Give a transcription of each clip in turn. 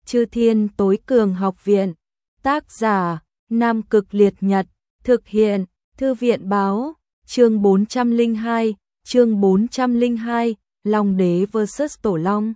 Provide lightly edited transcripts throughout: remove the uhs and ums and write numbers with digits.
Chư Thiên Tối Cường Học Viện. Tác giả: Nam Cực Liệt Nhật. Thực hiện: Thư viện báo. Chương 402, Long Đế vs Tổ Long.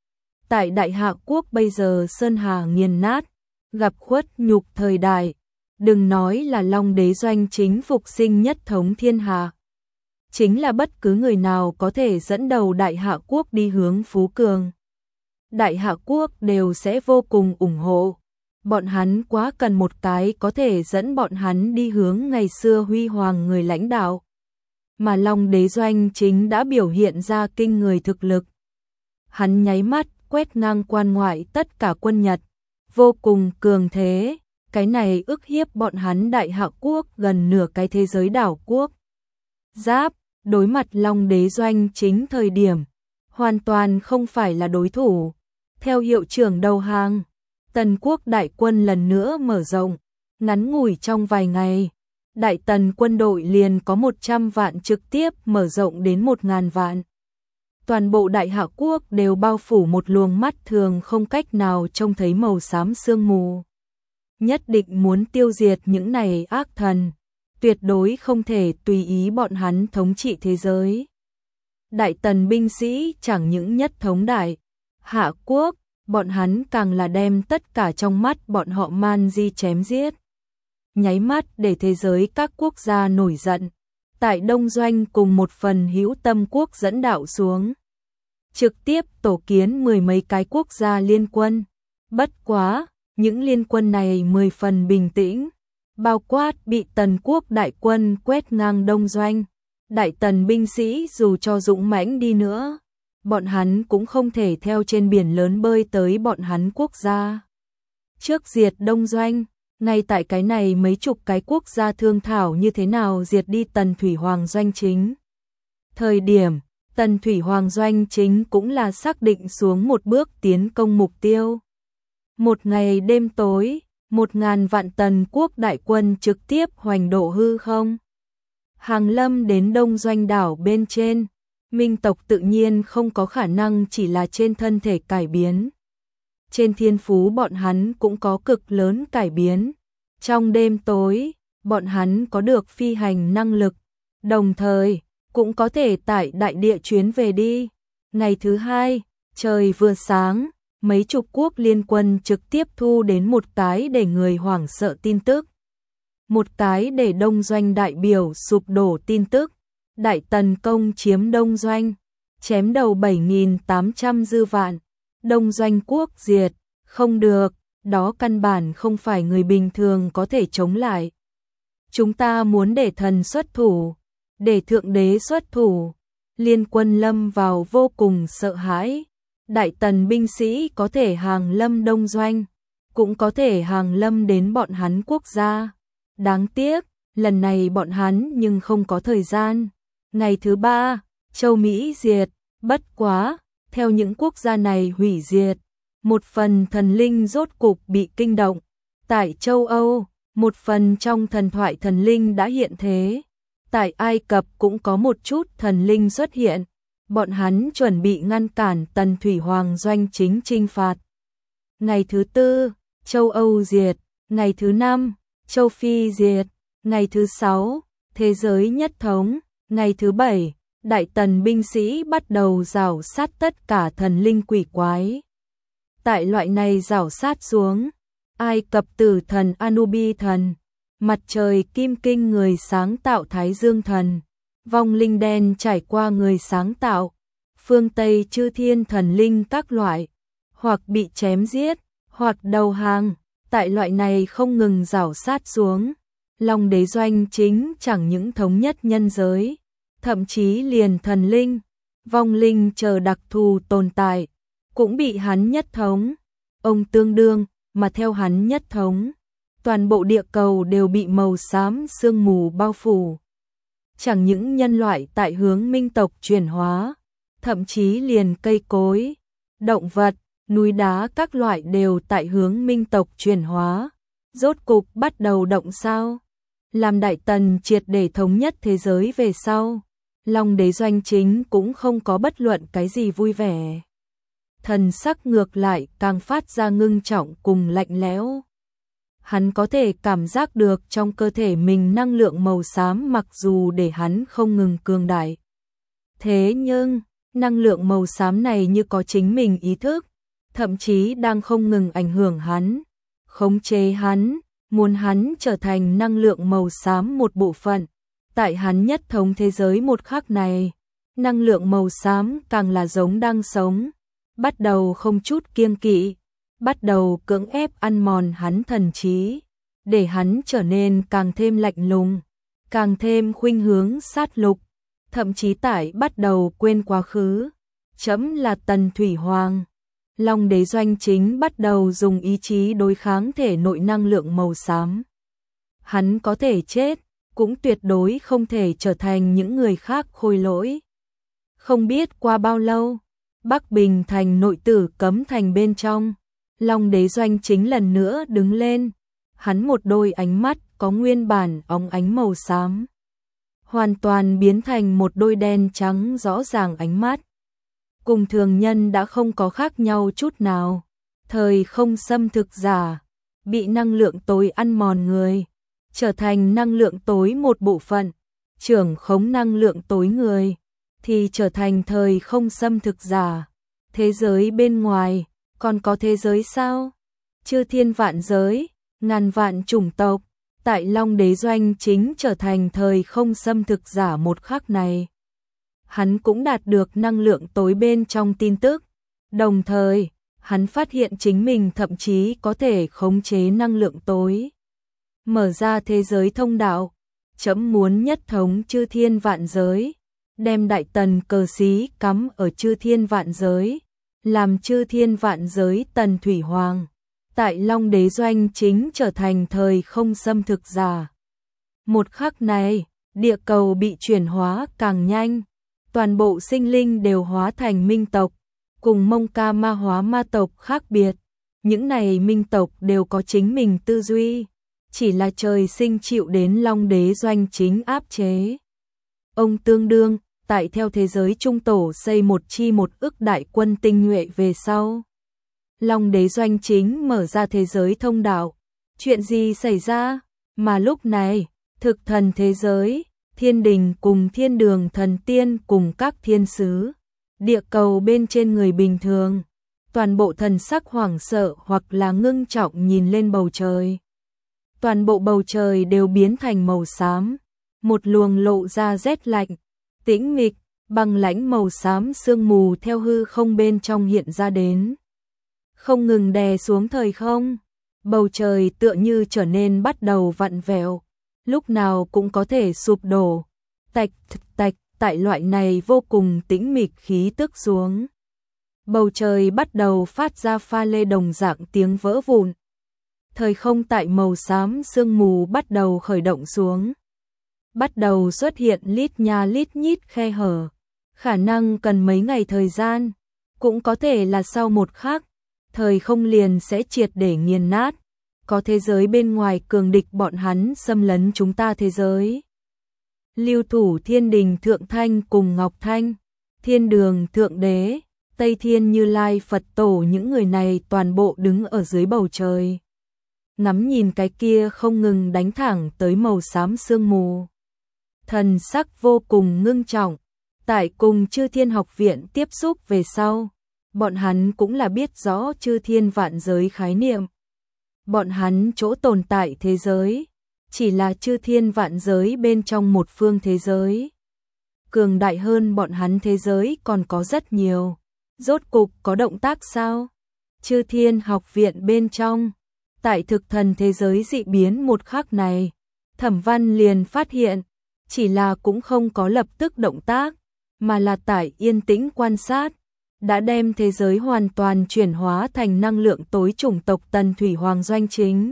Tại Đại Hạ Quốc bây giờ sơn hà nghiền nát, gặp khuất nhục thời đại, đừng nói là Long Đế doanh chính phục sinh nhất thống thiên hạ. Chính là bất cứ người nào có thể dẫn đầu Đại Hạ Quốc đi hướng phú cường, Đại Hạ Quốc đều sẽ vô cùng ủng hộ. Bọn hắn quá cần một cái có thể dẫn bọn hắn đi hướng ngày xưa huy hoàng người lãnh đạo. Mà Long Đế doanh chính đã biểu hiện ra kinh người thực lực. Hắn nháy mắt quét ngang quan ngoại tất cả quân Nhật, vô cùng cường thế, cái này ức hiếp bọn hắn Đại Hạ Quốc gần nửa cái thế giới đảo quốc. Giáp, đối mặt Long Đế doanh chính thời điểm, hoàn toàn không phải là đối thủ. Theo hiệu trưởng đầu hàng, Tần quốc đại quân lần nữa mở rộng, ngắn ngủi trong vài ngày, Đại Tần quân đội liền có 100 vạn trực tiếp mở rộng đến 1000 vạn. Toàn bộ Đại Hạ Quốc đều bao phủ một luồng mắt thường không cách nào trông thấy màu xám sương mù. Nhất định muốn tiêu diệt những này ác thần, tuyệt đối không thể tùy ý bọn hắn thống trị thế giới. Đại Tần binh sĩ chẳng những nhất thống Đại Hạ Quốc, bọn hắn càng là đem tất cả trong mắt bọn họ man di chém giết. Nháy mắt để thế giới các quốc gia nổi giận. Tại Đông Doanh cùng một phần hữu tâm quốc dẫn đạo xuống, trực tiếp tổ kiến 10 mấy cái quốc gia liên quân. Bất quá, những liên quân này 10 phần bình tĩnh, bao quát bị Tần quốc đại quân quét ngang Đông Doanh. Đại Tần binh sĩ dù cho dũng mãnh đi nữa, bọn hắn cũng không thể theo trên biển lớn bơi tới bọn hắn quốc gia. Trước diệt Đông Doanh, ngay tại cái này mấy chục cái quốc gia thương thảo như thế nào diệt đi Tần Thủy Hoàng doanh chính. Thời điểm, Tần Thủy Hoàng doanh chính cũng là xác định xuống một bước tiến công mục tiêu. Một ngày đêm tối, 1000 vạn Tần quốc đại quân trực tiếp hoành độ hư không. Hàng lâm đến Đông Doanh đảo bên trên, Minh tộc tự nhiên không có khả năng chỉ là trên thân thể cải biến. Trên thiên phú bọn hắn cũng có cực lớn cải biến. Trong đêm tối, bọn hắn có được phi hành năng lực, đồng thời cũng có thể tại đại địa chuyến về đi. Ngày thứ hai, trời vừa sáng, mấy chục quốc liên quân trực tiếp thu đến một cái để người hoảng sợ tin tức. Một cái để Đông Doanh đại biểu sụp đổ tin tức. Đại Tần công chiếm Đông Doanh, chém đầu 7.800 dư vạn. Đông Doanh quốc diệt, không được, đó căn bản không phải người bình thường có thể chống lại. Chúng ta muốn để thần xuất thủ, để thượng đế xuất thủ. Liên quân lâm vào vô cùng sợ hãi. Đại Tần binh sĩ có thể hàng lâm Đông Doanh, cũng có thể hàng lâm đến bọn hắn quốc gia. Đáng tiếc, lần này bọn hắn nhưng không có thời gian. Ngày thứ ba, châu Mỹ diệt, bất quá, theo những quốc gia này hủy diệt, một phần thần linh rốt cục bị kinh động. Tại châu Âu, một phần trong thần thoại thần linh đã hiện thế. Tại Ai Cập cũng có một chút thần linh xuất hiện. Bọn hắn chuẩn bị ngăn cản Tần Thủy Hoàng doanh chính chinh phạt. Ngày thứ tư, châu Âu diệt. Ngày thứ năm, châu Phi diệt. Ngày thứ sáu, thế giới nhất thống. Ngày thứ bảy, Đại Tần binh sĩ bắt đầu rảo sát tất cả thần linh quỷ quái. Tại loại này rảo sát xuống, Ai Cập tử thần Anubi thần, mặt trời kim kinh người sáng tạo Thái Dương thần, vong linh đen trải qua người sáng tạo, phương Tây chư thiên thần linh các loại, hoặc bị chém giết, hoặc đầu hàng. Tại loại này không ngừng rảo sát xuống, Long Đế doanh chính chẳng những thống nhất nhân giới, thậm chí liền thần linh, vong linh chờ đặc thù tồn tại, cũng bị hắn nhất thống. Ông tương đương, mà theo hắn nhất thống, toàn bộ địa cầu đều bị màu xám sương mù bao phủ. Chẳng những nhân loại tại hướng minh tộc chuyển hóa, thậm chí liền cây cối, động vật, núi đá các loại đều tại hướng minh tộc chuyển hóa. Rốt cục bắt đầu động sao? Làm Đại Tần triệt để thống nhất thế giới về sau, Long Đế doanh chính cũng không có bất luận cái gì vui vẻ. thần sắc ngược lại càng phát ra ngưng trọng cùng lạnh lẽo. Hắn có thể cảm giác được trong cơ thể mình năng lượng màu xám mặc dù để hắn không ngừng cường đại. Thế nhưng, năng lượng màu xám này như có chính mình ý thức, thậm chí đang không ngừng ảnh hưởng hắn, khống chế hắn, muốn hắn trở thành năng lượng màu xám một bộ phận. Tại hắn nhất thống thế giới một khắc này, năng lượng màu xám càng là giống đang sống, bắt đầu không chút kiêng kỵ, bắt đầu cưỡng ép ăn mòn hắn thần trí, để hắn trở nên càng thêm lạnh lùng, càng thêm khuynh hướng sát lục, thậm chí tại bắt đầu quên quá khứ. Chấm là Tần Thủy Hoàng. Long đế Doanh Chính bắt đầu dùng ý chí đối kháng thể nội năng lượng màu xám. Hắn có thể chết, cũng tuyệt đối không thể trở thành những người khác khôi lỗi. Không biết qua bao lâu, Bắc Bình thành nội tử cấm thành bên trong, Long đế Doanh Chính lần nữa đứng lên, hắn một đôi ánh mắt có nguyên bản óng ánh màu xám, hoàn toàn biến thành một đôi đen trắng rõ ràng ánh mắt. Cùng thường nhân đã không có khác nhau chút nào, thời không xâm thực giả, bị năng lượng tối ăn mòn người, trở thành năng lượng tối một bộ phận, trưởng khống năng lượng tối người, thì trở thành thời không xâm thực giả. Thế giới bên ngoài, còn có thế giới sao? Chư thiên vạn giới, ngàn vạn chủng tộc, tại Long đế Doanh Chính trở thành thời không xâm thực giả một khắc này. Hắn cũng đạt được năng lượng tối bên trong tin tức, đồng thời, hắn phát hiện chính mình thậm chí có thể khống chế năng lượng tối. Mở ra thế giới thông đạo, chấm muốn nhất thống chư thiên vạn giới, đem đại tần cờ xí cắm ở chư thiên vạn giới, làm chư thiên vạn giới Tần Thủy Hoàng, tại Long đế Doanh Chính trở thành thời không xâm thực giả. Một khắc này, địa cầu bị chuyển hóa càng nhanh, toàn bộ sinh linh đều hóa thành minh tộc, cùng Mông Ca Ma hóa ma tộc khác biệt, những này minh tộc đều có chính mình tư duy, chỉ là trời sinh chịu đến Long đế Doanh Chính áp chế. Ông tương đương, tại theo thế giới trung tổ xây một ức đại quân tinh nhuệ về sau. Long đế Doanh Chính mở ra thế giới thông đạo, chuyện gì xảy ra? Mà lúc này, thực thần thế giới, thiên đình cùng thiên đường thần tiên cùng các thiên sứ, địa cầu bên trên người bình thường, toàn bộ thần sắc hoảng sợ hoặc là ngưng trọng nhìn lên bầu trời. Toàn bộ bầu trời đều biến thành màu xám, một luồng lộ ra rét lạnh, tĩnh mịch, băng lãnh màu xám sương mù theo hư không bên trong hiện ra đến. Không ngừng đè xuống thời không, bầu trời tựa như trở nên bắt đầu vặn vẹo, lúc nào cũng có thể sụp đổ, tạch tạch, tại loại này vô cùng tĩnh mịch khí tức xuống. Bầu trời bắt đầu phát ra pha lê đồng dạng tiếng vỡ vụn. Thời không tại màu xám sương mù bắt đầu khởi động xuống. Bắt đầu xuất hiện lít nha lít nhít khe hở. Khả năng cần mấy ngày thời gian, cũng có thể là sau một khắc, thời không liền sẽ triệt để nghiền nát. Có thế giới bên ngoài cường địch bọn hắn xâm lấn chúng ta thế giới. Lưu thủ thiên đình Thượng Thanh cùng Ngọc Thanh, thiên đường Thượng Đế, Tây Thiên Như Lai Phật Tổ, những người này toàn bộ đứng ở dưới bầu trời. Ngắm nhìn cái kia không ngừng đánh thẳng tới màu xám sương mù. Thần sắc vô cùng ngưng trọng, tại cùng Chư Thiên Học Viện tiếp xúc về sau, bọn hắn cũng là biết rõ chư thiên vạn giới khái niệm. Bọn hắn chỗ tồn tại thế giới, chỉ là chư thiên vạn giới bên trong một phương thế giới. Cường đại hơn bọn hắn thế giới còn có rất nhiều. Rốt cục có động tác sao? Chư Thiên Học Viện bên trong, tại thực thần thế giới dị biến một khắc này, Thẩm Văn liền phát hiện, chỉ là cũng không có lập tức động tác, mà là tại yên tĩnh quan sát, đã đem thế giới hoàn toàn chuyển hóa thành năng lượng tối chủng tộc Tần Thủy Hoàng Doanh Chính.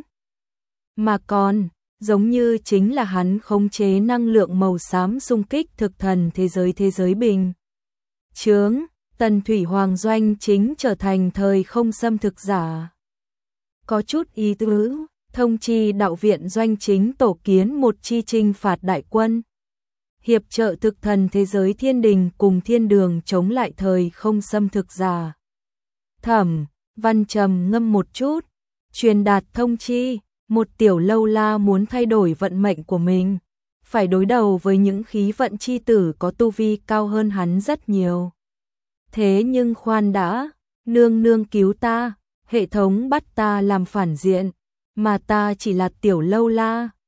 Mà còn, giống như chính là hắn khống chế năng lượng màu xám xung kích thực thần thế giới bình chướng, Tần Thủy Hoàng Doanh Chính trở thành thời không xâm thực giả. Có chút ý tứ, thông chi đạo viện Doanh Chính tổ kiến một chi chinh phạt đại quân, hiệp trợ thực thần thế giới thiên đình cùng thiên đường chống lại thời không xâm thực giả. Thẩm Văn trầm ngâm một chút, truyền đạt thông chi, một tiểu lâu la muốn thay đổi vận mệnh của mình, phải đối đầu với những khí vận chi tử có tu vi cao hơn hắn rất nhiều. Thế nhưng khoan đã, nương nương cứu ta, hệ thống bắt ta làm phản diện, mà ta chỉ là tiểu lâu la,